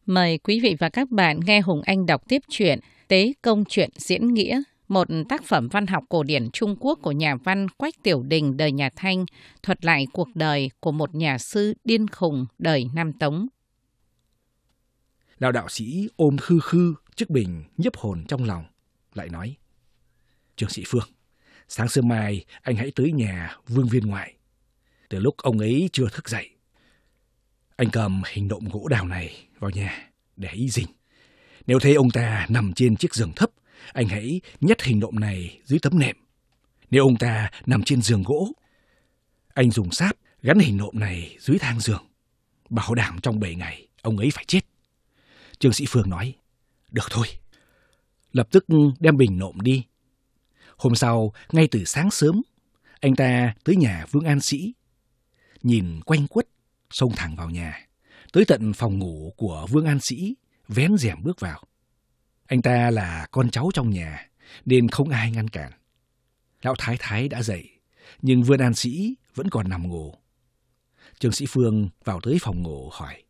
Mời quý vị và các bạn nghe Hùng Anh đọc tiếp truyện Tế Công Truyện Diễn Nghĩa, một tác phẩm văn học cổ điển Trung Quốc của nhà văn Quách Tiểu Đình đời nhà Thanh, thuật lại cuộc đời của một nhà sư điên khùng đời Nam Tống. Lão đạo sĩ ôm khư khư chiếc bình nhiếp hồn trong lòng, lại nói: Trương Sĩ Phương, sáng sớm mai anh hãy tới nhà Vương Viên Ngoại. Từ lúc ông ấy chưa thức dậy, anh cầm hình nộm gỗ đào này vào nhà để ý dinh. Nếu thấy ông ta nằm trên chiếc giường thấp, anh hãy nhét hình nộm này dưới tấm nệm. Nếu ông ta nằm trên giường gỗ, anh dùng sáp gắn hình nộm này dưới thang giường. Bảo đảm trong 7 ngày ông ấy phải chết. Trương Sĩ Phương nói: Được thôi. Lập tức đem bình nộm đi. Hôm sau, ngay từ sáng sớm, anh ta tới nhà Vương An Sĩ. Nhìn quanh quất, xông thẳng vào nhà, tới tận phòng ngủ của Vương An Sĩ, vén rèm bước vào. Anh ta là con cháu trong nhà, nên không ai ngăn cản. Lão Thái Thái đã dậy, nhưng Vương An Sĩ vẫn còn nằm ngủ. Trương Sĩ Phương vào tới phòng ngủ hỏi: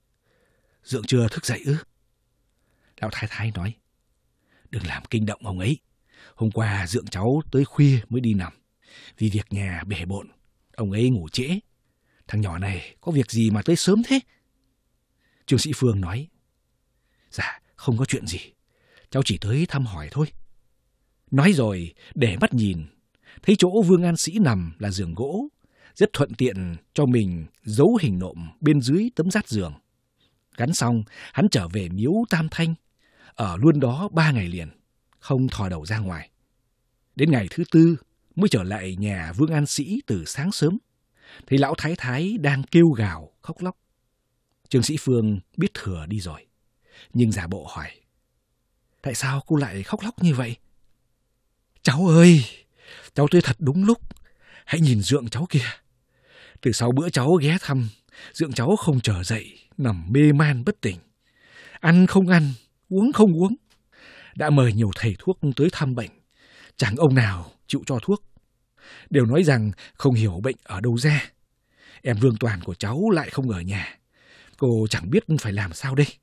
Dượng chưa thức dậy ư? Lão Thái Thái nói: Đừng làm kinh động ông ấy. Hôm qua dượng cháu tới khuya mới đi nằm. Vì việc nhà bề bộn, ông ấy ngủ trễ. Thằng nhỏ này có việc gì mà tới sớm thế? Trương Sĩ Phương nói: Dạ, không có chuyện gì. Cháu chỉ tới thăm hỏi thôi. Nói rồi để mắt nhìn, thấy chỗ Vương An Sĩ nằm là giường gỗ, rất thuận tiện cho mình giấu hình nộm bên dưới tấm dát giường. Gắn xong, hắn trở về miếu Tam Thanh, ở luôn đó 3 ngày liền, không thò đầu ra ngoài. Đến ngày thứ 4 mới trở lại nhà Vương An Sĩ từ sáng sớm, thấy lão Thái Thái đang kêu gào khóc lóc. Trương Sĩ Phương biết thừa đi rồi, nhưng giả bộ hỏi: Tại sao cô lại khóc lóc như vậy? Cháu ơi, cháu tới thật đúng lúc. Hãy nhìn dượng cháu kìa. Từ sau bữa cháu ghé thăm, dượng cháu không trở dậy, nằm mê man bất tỉnh. Ăn không ăn, uống không uống. Đã mời nhiều thầy thuốc tới thăm bệnh, chẳng ông nào chịu cho thuốc. Đều nói rằng không hiểu bệnh ở đâu ra. Em Vương Toàn của cháu lại không ở nhà. Cô chẳng biết phải làm sao đây.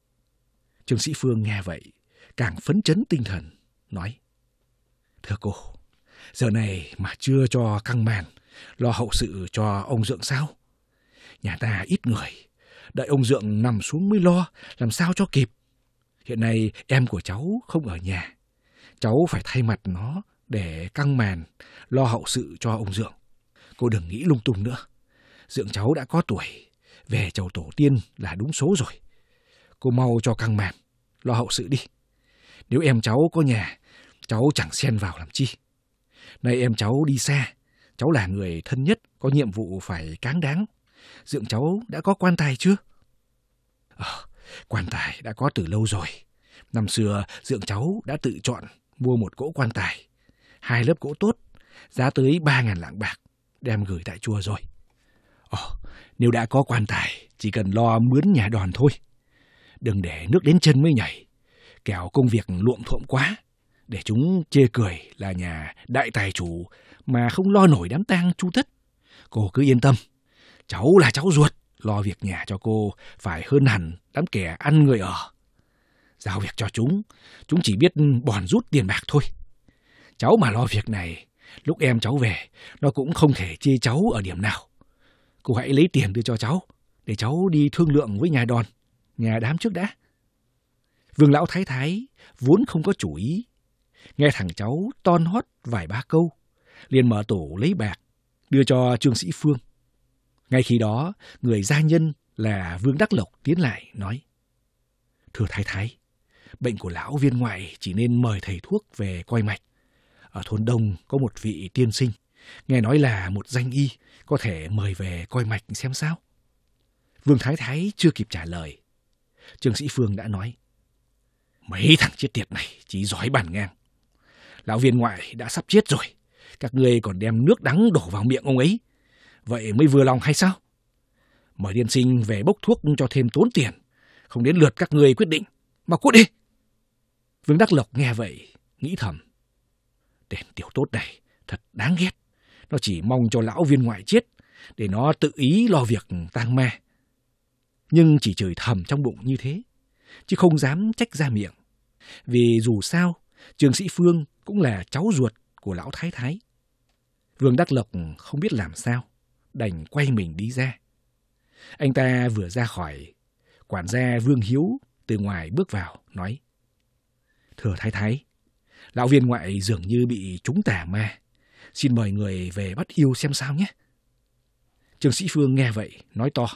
Trương Sĩ Phương nghe vậy, càng phấn chấn tinh thần, nói: Thưa cô, giờ này mà chưa cho căng màn, lo hậu sự cho ông dượng sao? Nhà ta ít người, đợi ông dượng nằm xuống mới lo, làm sao cho kịp. Hiện nay em của cháu không ở nhà, cháu phải thay mặt nó để căng màn, lo hậu sự cho ông dượng. Cô đừng nghĩ lung tung nữa. Dượng cháu đã có tuổi, về chầu tổ tiên là đúng số rồi. Cô mau cho căng màn, lo hậu sự đi. Nếu em cháu có nhà, cháu chẳng xen vào làm chi. Nay em cháu đi xa, cháu là người thân nhất, có nhiệm vụ phải cáng đáng. Dượng cháu đã có quan tài chưa? Quan tài đã có từ lâu rồi. Năm xưa dượng cháu đã tự chọn mua một cỗ quan tài, 2 lớp gỗ tốt, giá tới 3.000 lạng bạc, đem gửi tại chùa rồi. Nếu đã có quan tài, chỉ cần lo mướn nhà đòn thôi. Đừng để nước đến chân mới nhảy, kẻo công việc luộm thuộm quá, để chúng chê cười là nhà đại tài chủ mà không lo nổi đám tang chu tất. Cô cứ yên tâm, cháu là cháu ruột, lo việc nhà cho cô phải hơn hẳn đám kẻ ăn người ở. Giao việc cho chúng chỉ biết bòn rút tiền bạc thôi. Cháu mà lo việc này, lúc em cháu về, nó cũng không thể chê cháu ở điểm nào. Cô hãy lấy tiền đưa cho cháu, để cháu đi thương lượng với nhà đòn, nhà đám trước đã. Vương lão Thái Thái vốn không có chủ ý, nghe thằng cháu ton hót vài ba câu, liền mở tủ lấy bạc, đưa cho Trương Sĩ Phương. Ngay khi đó, người gia nhân là Vương Đắc Lộc tiến lại nói: Thưa Thái Thái, bệnh của lão Viên Ngoại chỉ nên mời thầy thuốc về coi mạch. Ở thôn Đông có một vị tiên sinh, nghe nói là một danh y, có thể mời về coi mạch xem sao. Vương Thái Thái chưa kịp trả lời, Trương Sĩ Phương đã nói: Mấy thằng chết tiệt này chỉ giỏi bàn ngang. Lão Viên Ngoại đã sắp chết rồi, các ngươi còn đem nước đắng đổ vào miệng ông ấy, vậy mới vừa lòng hay sao? Mời tiên sinh về bốc thuốc cho thêm tốn tiền, không đến lượt các ngươi quyết định, mà cút đi. Vương Đắc Lộc nghe vậy, nghĩ thầm: Tên tiểu tốt này thật đáng ghét. Nó chỉ mong cho lão Viên Ngoại chết, để nó tự ý lo việc tang ma. nhưng chỉ chửi thầm trong bụng như thế, chứ không dám trách ra miệng. Vì dù sao, Trương Sĩ Phương cũng là cháu ruột của lão thái thái. Vương Đắc Lộc không biết làm sao, đành quay mình đi ra. Anh ta vừa ra khỏi, quản gia Vương Hiếu từ ngoài bước vào, nói: "Thưa thái thái, lão viên ngoại dường như bị trúng tà ma. Xin mời người về bắt yêu xem sao nhé." Trương Sĩ Phương nghe vậy, nói to: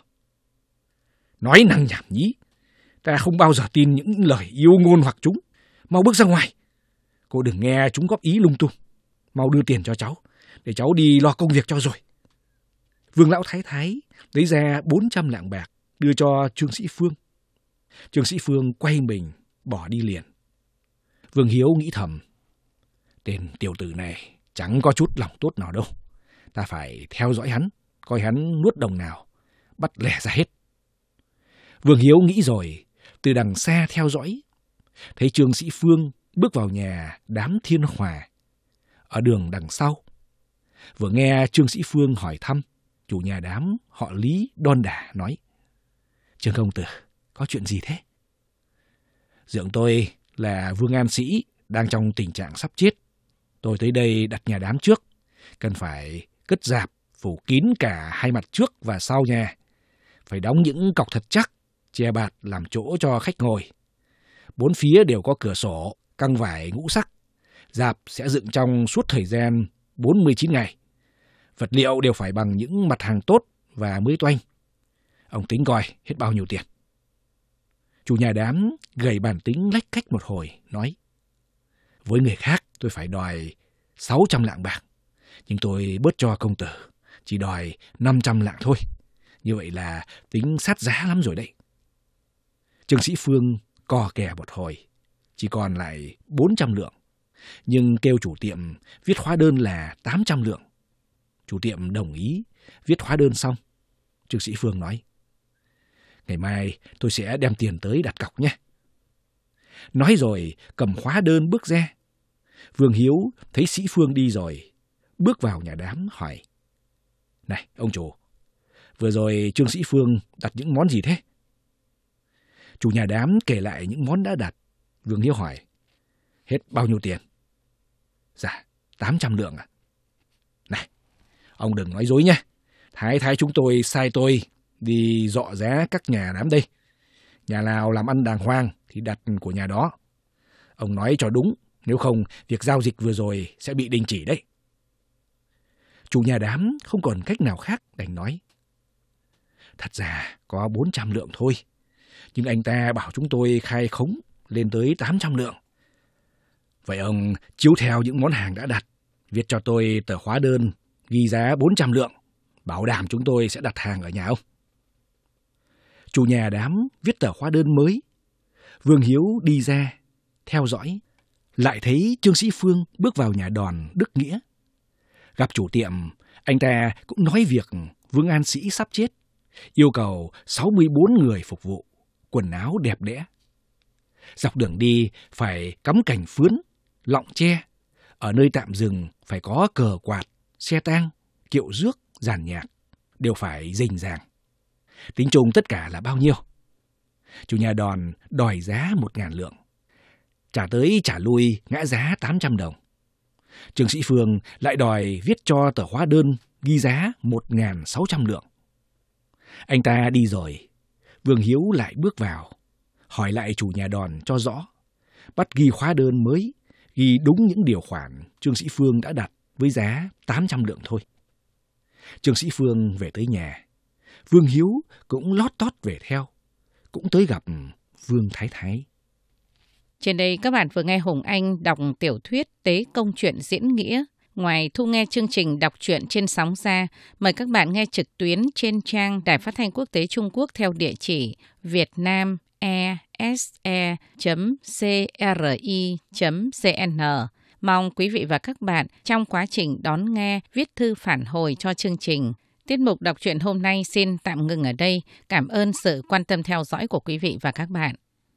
"Nói năng nhảm nhí, ta không bao giờ tin những lời yêu ngôn hoặc chúng. Mau bước ra ngoài. Cô đừng nghe chúng góp ý lung tung. Mau đưa tiền cho cháu, để cháu đi lo công việc cho rồi." Vương lão thái thái lấy ra 400 lạng bạc đưa cho Trương Sĩ Phương. Trương Sĩ Phương quay mình bỏ đi liền. Vương Hiếu nghĩ thầm: tên tiểu tử này chẳng có chút lòng tốt nào đâu. Ta phải theo dõi hắn, coi hắn nuốt đồng nào, bắt lẻ ra hết. Vương Hiếu nghĩ rồi, từ đằng xa theo dõi, thấy Trương Sĩ Phương bước vào nhà đám Thiên Hòa. Ở đường đằng sau, vừa nghe Trương Sĩ Phương hỏi thăm, chủ nhà đám họ Lý đon đả nói: "Trương công tử, có chuyện gì thế?" "Dượng tôi là Vương An Sĩ, đang trong tình trạng sắp chết. Tôi tới đây đặt nhà đám trước, cần phải cất rạp phủ kín cả hai mặt trước và sau nhà. Phải đóng những cọc thật chắc, che bạt làm chỗ cho khách ngồi. 4 phía đều có cửa sổ, căng vải ngũ sắc. Rạp sẽ dựng trong suốt thời gian 49 ngày. Vật liệu đều phải bằng những mặt hàng tốt và mới toanh. Ông tính coi hết bao nhiêu tiền?" Chủ nhà đám gầy bản tính lách cách một hồi, nói: "Với người khác tôi phải đòi 600 lạng bạc, nhưng tôi bớt cho công tử, chỉ đòi 500 lạng thôi. Như vậy là tính sát giá lắm rồi đấy." Trương Sĩ Phương co kè một hồi, chỉ còn lại 400 lượng, nhưng kêu chủ tiệm viết hóa đơn là 800 lượng. Chủ tiệm đồng ý, viết hóa đơn xong, Trương Sĩ Phương nói: "Ngày mai tôi sẽ đem tiền tới đặt cọc nhé." Nói rồi cầm hóa đơn bước ra. Vương Hiếu thấy Sĩ Phương đi rồi, bước vào nhà đám hỏi: "Này ông chủ, vừa rồi Trương Sĩ Phương đặt những món gì thế?" Chủ nhà đám kể lại những món đã đặt. Vương Hiếu hỏi: "Hết bao nhiêu tiền?" "Dạ, 800 lượng ạ." "Này, ông đừng nói dối nhé. Thái thái chúng tôi sai tôi đi dọ giá các nhà đám đây. Nhà nào làm ăn đàng hoàng thì đặt của nhà đó. Ông nói cho đúng, nếu không việc giao dịch vừa rồi sẽ bị đình chỉ đấy." Chủ nhà đám không còn cách nào khác, đành nói: "Thật ra có 400 lượng thôi, nhưng anh ta bảo chúng tôi khai khống lên tới 800 lượng. Vậy ông chiếu theo những món hàng đã đặt, viết cho tôi tờ hóa đơn ghi giá 400 lượng, bảo đảm chúng tôi sẽ đặt hàng ở nhà ông." Chủ nhà đám viết tờ hóa đơn mới. Vương Hiếu đi ra, theo dõi, lại thấy Trương Sĩ Phương bước vào nhà đòn Đức Nghĩa. Gặp chủ tiệm, anh ta cũng nói việc Vương An Sĩ sắp chết, yêu cầu 64 người phục vụ, quần áo đẹp đẽ. Dọc đường đi phải cắm cành phướn, lọng tre. Ở nơi tạm dừng phải có cờ quạt, xe tang, kiệu rước, dàn nhạc, đều phải rình ràng. Tính chung tất cả là bao nhiêu? Chủ nhà đòn đòi giá 1.000 lượng. Trả tới trả lui ngã giá 800 đồng. Trương Sĩ Phương lại đòi viết cho tờ hóa đơn ghi giá 1.600 lượng. Anh ta đi rồi, Vương Hiếu lại bước vào, hỏi lại chủ nhà đòn cho rõ, bắt ghi hóa đơn mới, ghi đúng những điều khoản Trương Sĩ Phương đã đặt với giá 800 lượng thôi. Trương Sĩ Phương về tới nhà, Vương Hiếu cũng lót tót về theo, cũng tới gặp Vương Thái Thái. Trên đây các bạn vừa nghe Hùng Anh đọc tiểu thuyết Tế Công Truyện Diễn Nghĩa. Ngoài thu nghe chương trình đọc truyện trên sóng ra, mời các bạn nghe trực tuyến trên trang Đài Phát thanh Quốc tế Trung Quốc theo địa chỉ vietnamese.cri.cn. Mong quý vị và các bạn trong quá trình đón nghe viết thư phản hồi cho chương trình. Tiết mục đọc truyện hôm nay xin tạm ngừng ở đây. Cảm ơn sự quan tâm theo dõi của quý vị và các bạn.